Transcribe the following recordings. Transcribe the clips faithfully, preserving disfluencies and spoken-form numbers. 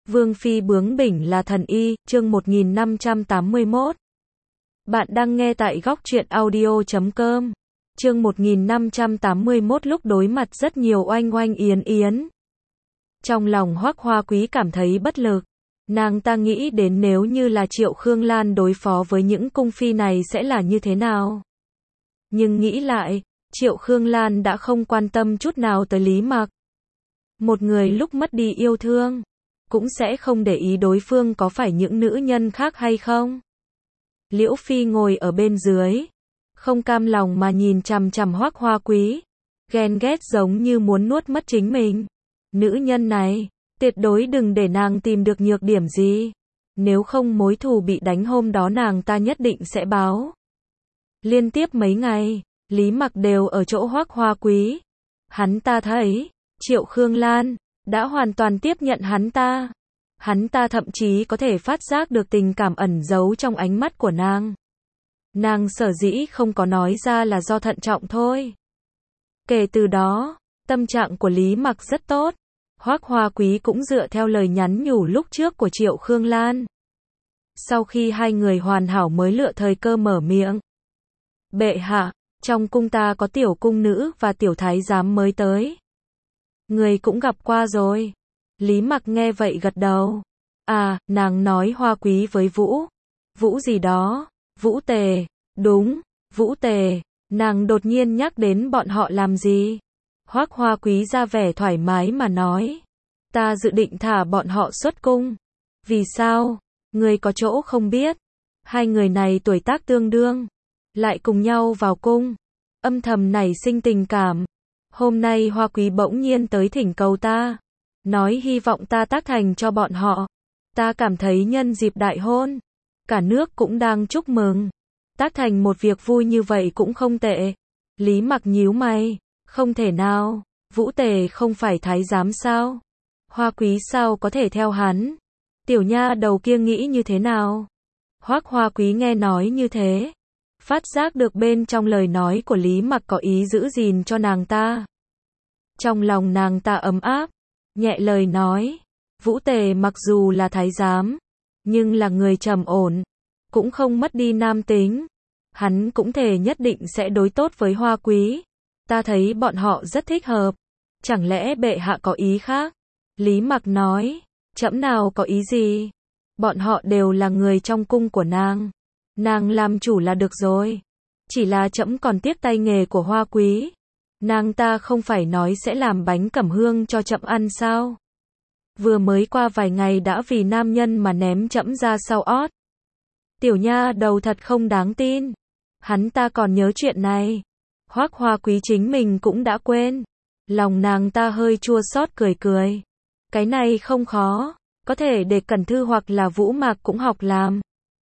Vương phi bướng bỉnh là thần y, chương một nghìn năm trăm tám mươi mốt. Bạn đang nghe tại góc truyện audio chấm com. Chương một nghìn năm trăm tám mươi mốt lúc đối mặt rất nhiều oanh oanh yến yến. Trong lòng Hoắc Hoa Quý cảm thấy bất lực. Nàng ta nghĩ đến nếu như là Triệu Khương Lan đối phó với những cung phi này sẽ là như thế nào. Nhưng nghĩ lại, Triệu Khương Lan đã không quan tâm chút nào tới Lý Mặc. Một người lúc mất đi yêu thương, cũng sẽ không để ý đối phương có phải những nữ nhân khác hay không. Liễu Phi ngồi ở bên dưới, không cam lòng mà nhìn chằm chằm Hoắc Hoa Quý, ghen ghét giống như muốn nuốt mất chính mình. Nữ nhân này, tuyệt đối đừng để nàng tìm được nhược điểm gì, nếu không mối thù bị đánh hôm đó nàng ta nhất định sẽ báo. Liên tiếp mấy ngày, Lý Mặc đều ở chỗ Hoắc Hoa Quý. Hắn ta thấy, Triệu Khương Lan đã hoàn toàn tiếp nhận hắn ta. Hắn ta thậm chí có thể phát giác được tình cảm ẩn giấu trong ánh mắt của nàng. Nàng sở dĩ không có nói ra là do thận trọng thôi. Kể từ đó, tâm trạng của Lý Mặc rất tốt. Hoắc Hoa Quý cũng dựa theo lời nhắn nhủ lúc trước của Triệu Khương Lan. Sau khi hai người hoàn hảo mới lựa thời cơ mở miệng. Bệ hạ, trong cung ta có tiểu cung nữ và tiểu thái giám mới tới. Người cũng gặp qua rồi. Lý Mặc nghe vậy gật đầu. À, nàng nói Hoa Quý với Vũ. Vũ gì đó, Vũ Tề, đúng, Vũ Tề. Nàng đột nhiên nhắc đến bọn họ làm gì? Hoắc Hoa Quý ra vẻ thoải mái mà nói. Ta dự định thả bọn họ xuất cung. Vì sao? Người có chỗ không biết. Hai người này tuổi tác tương đương, lại cùng nhau vào cung, âm thầm nảy sinh tình cảm. Hôm nay Hoa Quý bỗng nhiên tới thỉnh cầu ta, nói hy vọng ta tác thành cho bọn họ. Ta cảm thấy nhân dịp đại hôn, cả nước cũng đang chúc mừng, tác thành một việc vui như vậy cũng không tệ. Lý Mặc nhíu mày, không thể nào, Vũ Tề không phải thái giám sao? Hoa Quý sao có thể theo hắn? Tiểu nha đầu kia nghĩ như thế nào? Hoắc Hoa Quý nghe nói như thế, phát giác được bên trong lời nói của Lý Mặc có ý giữ gìn cho nàng ta. Trong lòng nàng ta ấm áp, nhẹ lời nói, Vũ Tề mặc dù là thái giám, nhưng là người trầm ổn, cũng không mất đi nam tính. Hắn cũng thề nhất định sẽ đối tốt với Hoa Quý. Ta thấy bọn họ rất thích hợp. Chẳng lẽ bệ hạ có ý khác? Lý Mặc nói, trẫm nào có ý gì? Bọn họ đều là người trong cung của nàng. Nàng làm chủ là được rồi. Chỉ là trẫm còn tiếc tay nghề của Hoa Quý. Nàng ta không phải nói sẽ làm bánh cẩm hương cho trẫm ăn sao? Vừa mới qua vài ngày đã vì nam nhân mà ném trẫm ra sau ót. Tiểu nha đầu thật không đáng tin. Hắn ta còn nhớ chuyện này. Hoắc Hoa Quý chính mình cũng đã quên. Lòng nàng ta hơi chua xót cười cười. Cái này không khó, có thể để Cẩn Thư hoặc là Vũ Mạc cũng học làm.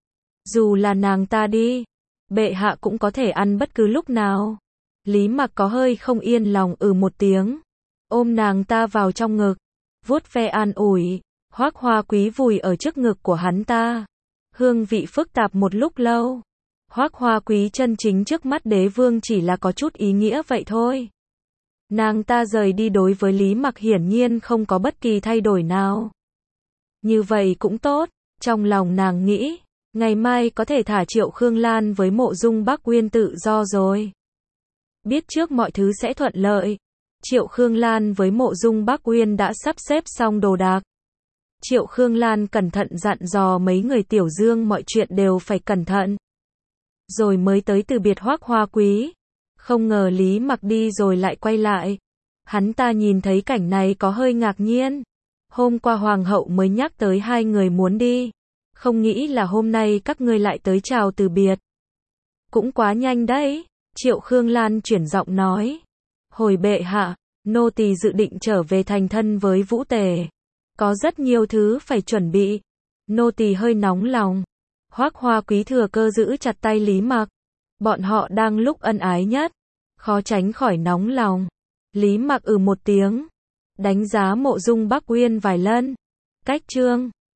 Dù là nàng ta đi, bệ hạ cũng có thể ăn bất cứ lúc nào. Lý Mặc có hơi không yên lòng ừ một tiếng, ôm nàng ta vào trong ngực, vuốt ve an ủi. Hoắc Hoa Quý vùi ở trước ngực của hắn ta, hương vị phức tạp một lúc lâu. Hoắc Hoa Quý chân chính trước mắt đế vương chỉ là có chút ý nghĩa vậy thôi. Nàng ta rời đi đối với Lý Mặc hiển nhiên không có bất kỳ thay đổi nào. Như vậy cũng tốt, trong lòng nàng nghĩ, ngày mai có thể thả Triệu Khương Lan với Mộ Dung Bắc Uyên tự do rồi. Biết trước mọi thứ sẽ thuận lợi, Triệu Khương Lan với Mộ Dung Bắc Uyên đã sắp xếp xong đồ đạc. Triệu Khương Lan cẩn thận dặn dò mấy người Tiểu Dương mọi chuyện đều phải cẩn thận. Rồi mới tới từ biệt Hoắc Hoa Quý. Không ngờ Lý Mặc đi rồi lại quay lại. Hắn ta nhìn thấy cảnh này có hơi ngạc nhiên. Hôm qua Hoàng hậu mới nhắc tới hai người muốn đi. Không nghĩ là hôm nay các ngươi lại tới chào từ biệt. Cũng quá nhanh đấy. Triệu Khương Lan chuyển giọng nói. Hồi bệ hạ, nô tỳ dự định trở về thành thân với Vũ Tề. Có rất nhiều thứ phải chuẩn bị. Nô tỳ hơi nóng lòng. Hoắc Hoa Quý thừa cơ giữ chặt tay Lý Mặc. Bọn họ đang lúc ân ái nhất, khó tránh khỏi nóng lòng. Lý Mặc ừ một tiếng, đánh giá Mộ Dung Bắc Uyên vài lần. Cách chương